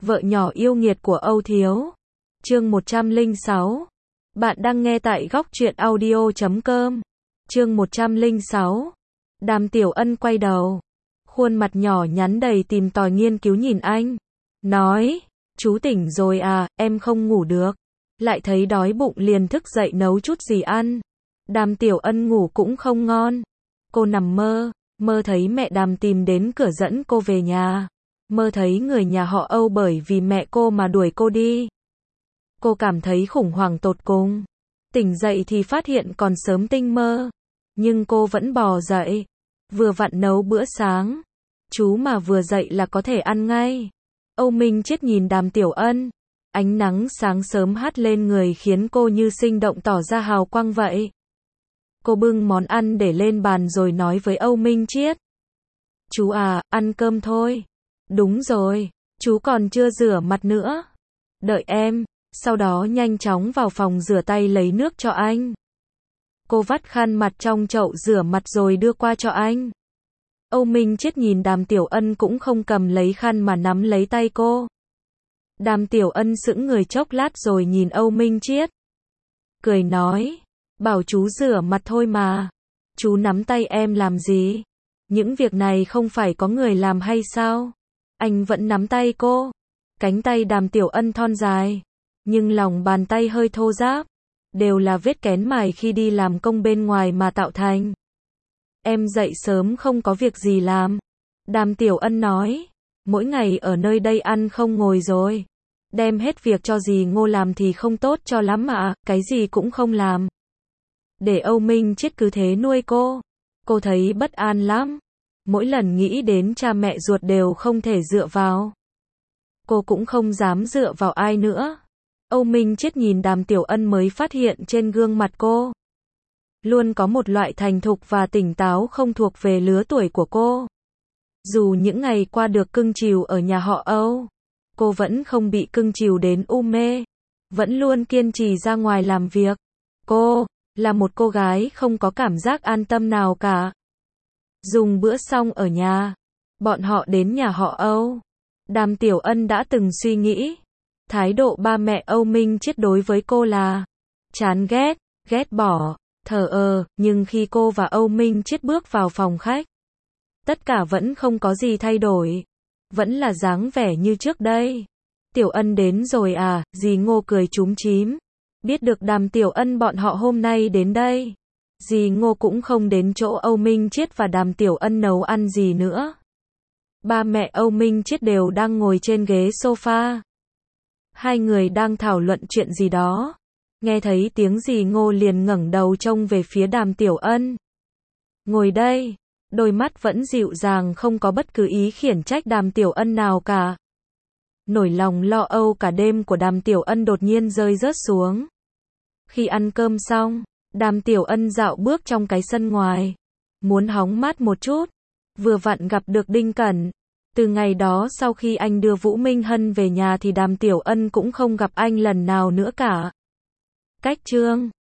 Vợ nhỏ yêu nghiệt của Âu Thiếu. Chương 106. Bạn đang nghe tại góc truyện audio.com. Chương 106. Đàm Tiểu Ân quay đầu. Khuôn mặt nhỏ nhắn đầy tìm tòi nghiên cứu nhìn anh. Nói, chú tỉnh rồi à, em không ngủ được. Lại thấy đói bụng liền thức dậy nấu chút gì ăn. Đàm Tiểu Ân ngủ cũng không ngon. Cô nằm mơ thấy mẹ Đàm tìm đến cửa dẫn cô về nhà. Mơ thấy người nhà họ Âu bởi vì mẹ cô mà đuổi cô đi. Cô cảm thấy khủng hoảng tột cùng. Tỉnh dậy thì phát hiện còn sớm tinh mơ. Nhưng cô vẫn bò dậy. Vừa vặn nấu bữa sáng. Chú mà vừa dậy là có thể ăn ngay. Âu Minh Chiết nhìn Đàm Tiểu Ân. Ánh nắng sáng sớm hắt lên người khiến cô như sinh động tỏ ra hào quang vậy. Cô bưng món ăn để lên bàn rồi nói với Âu Minh Chiết. Chú à, ăn cơm thôi. Đúng rồi, chú còn chưa rửa mặt nữa. Đợi em, sau đó nhanh chóng vào phòng rửa tay lấy nước cho anh. Cô vắt khăn mặt trong chậu rửa mặt rồi đưa qua cho anh. Âu Minh Chiết nhìn Đàm Tiểu Ân cũng không cầm lấy khăn mà nắm lấy tay cô. Đàm Tiểu Ân sững người chốc lát rồi nhìn Âu Minh Chiết. Cười nói, bảo chú rửa mặt thôi mà. Chú nắm tay em làm gì? Những việc này không phải có người làm hay sao? Anh vẫn nắm tay cô. Cánh tay Đàm Tiểu Ân thon dài. Nhưng lòng bàn tay hơi thô ráp. Đều là vết kén mài khi đi làm công bên ngoài mà tạo thành. Em dậy sớm không có việc gì làm. Đàm Tiểu Ân nói. Mỗi ngày ở nơi đây ăn không ngồi rồi. Đem hết việc cho dì Ngô làm thì không tốt cho lắm mà, cái gì cũng không làm. Để Âu Minh Chiết cứ thế nuôi cô. Cô thấy bất an lắm. Mỗi lần nghĩ đến cha mẹ ruột đều không thể dựa vào. Cô cũng không dám dựa vào ai nữa. Âu Minh Chiết nhìn Đàm Tiểu Ân mới phát hiện trên gương mặt cô. Luôn có một loại thành thục và tỉnh táo không thuộc về lứa tuổi của cô. Dù những ngày qua được cưng chiều ở nhà họ Âu, cô vẫn không bị cưng chiều đến u mê. Vẫn luôn kiên trì ra ngoài làm việc. Cô là một cô gái không có cảm giác an tâm nào cả. Dùng bữa xong ở nhà, bọn họ đến nhà họ Âu. Đàm Tiểu Ân đã từng suy nghĩ, thái độ ba mẹ Âu Minh Chiết đối với cô là chán ghét, ghét bỏ, thờ ơ, nhưng khi cô và Âu Minh Chiết bước vào phòng khách, tất cả vẫn không có gì thay đổi, vẫn là dáng vẻ như trước đây. Tiểu Ân đến rồi à, dì Ngô cười chúm chím. Biết được Đàm Tiểu Ân bọn họ hôm nay đến đây, dì Ngô cũng không đến chỗ Âu Minh Chiết và Đàm Tiểu Ân nấu ăn gì nữa. Ba mẹ Âu Minh Chiết đều đang ngồi trên ghế sofa. Hai người đang thảo luận chuyện gì đó. Nghe thấy tiếng dì Ngô liền ngẩng đầu trông về phía Đàm Tiểu Ân. Ngồi đây, đôi mắt vẫn dịu dàng không có bất cứ ý khiển trách Đàm Tiểu Ân nào cả. Nỗi lòng lo âu cả đêm của Đàm Tiểu Ân đột nhiên rơi rớt xuống. Khi ăn cơm xong, Đàm Tiểu Ân dạo bước trong cái sân ngoài. Muốn hóng mát một chút. Vừa vặn gặp được Đinh Cẩn. Từ ngày đó sau khi anh đưa Vũ Minh Hân về nhà thì Đàm Tiểu Ân cũng không gặp anh lần nào nữa cả. Cách chương